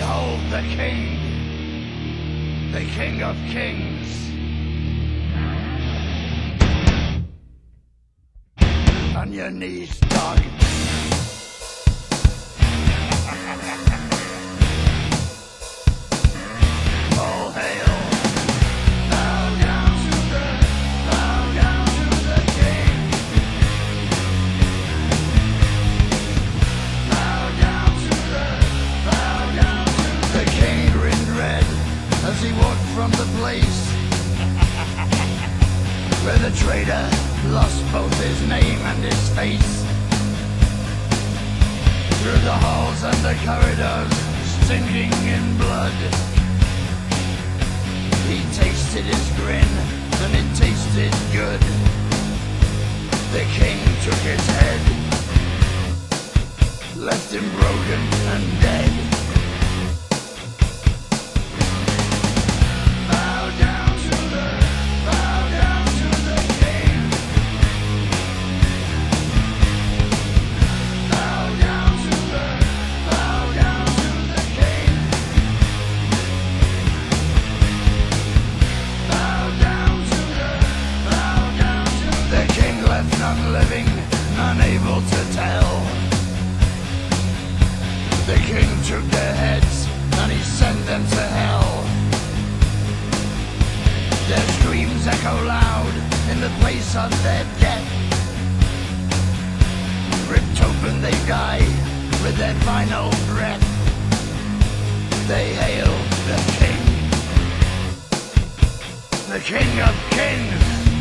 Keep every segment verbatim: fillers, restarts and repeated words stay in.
Behold the King, the King of Kings. On your knees, dog. All hail. Bow down to the, bow down to the King. Bow down to the, bow down to the King. Grinned red as he walked from the place where the traitor lost both his name and his face. Through the halls and the corridors, stinking in blood, he tasted his grin, and it tasted good. The King took his head, left him broken and dead. None living, none able to tell. The King took their heads and he sent them to hell. Their screams echo loud in the place of their death. Ripped open they die with their final breath. They hail the King, the King of Kings.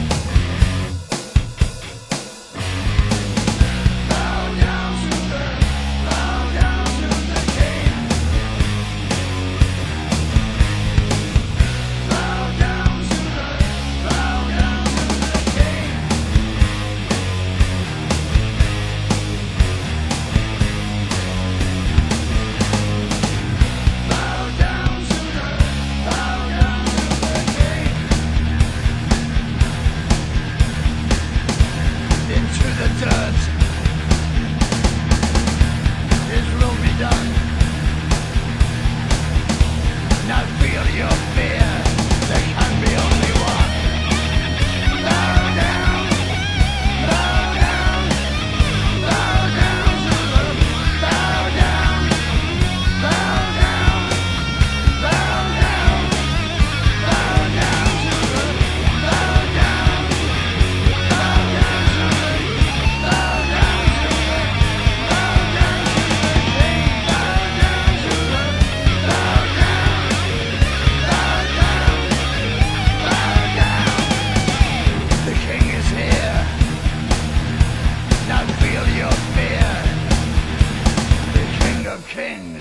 Kings.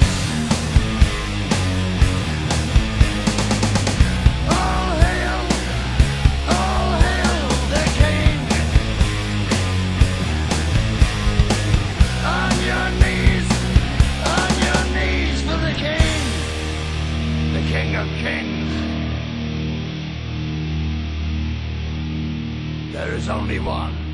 All hail, all hail the King. On your knees, on your knees for the King, the King of Kings. There is only one.